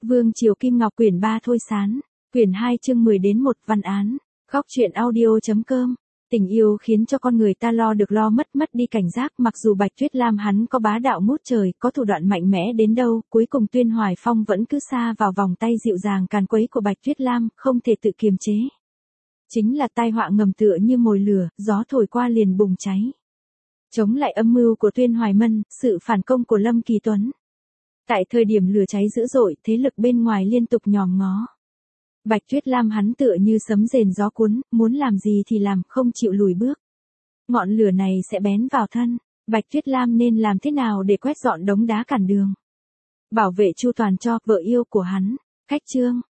Vương Triều Kim Ngọc quyển 3 Thôi Sán, quyển 2 chương 10 đến 1 Văn án, Góc truyện audio.com. Tình yêu khiến cho con người ta lo được lo mất đi cảnh giác, mặc dù Bạch Tuyết Lam hắn có bá đạo ngút trời, có thủ đoạn mạnh mẽ đến đâu, cuối cùng Tuyên Hoài Phong vẫn cứ sa vào vòng tay dịu dàng càn quấy của Bạch Tuyết Lam, không thể tự kiềm chế. Chính là tai họa ngầm tựa như mồi lửa, gió thổi qua liền bùng cháy. Chống lại âm mưu của Tuyên Hoài Mân, sự phản công của Lâm Kỳ Tuấn. Tại thời điểm lửa cháy dữ dội, thế lực bên ngoài liên tục nhòm ngó. Bạch Tuyết Lam hắn tựa như sấm rền gió cuốn, muốn làm gì thì làm, không chịu lùi bước. Ngọn lửa này sẽ bén vào thân, Bạch Tuyết Lam nên làm thế nào để quét dọn đống đá cản đường. Bảo vệ chu toàn cho vợ yêu của hắn. Khách chương,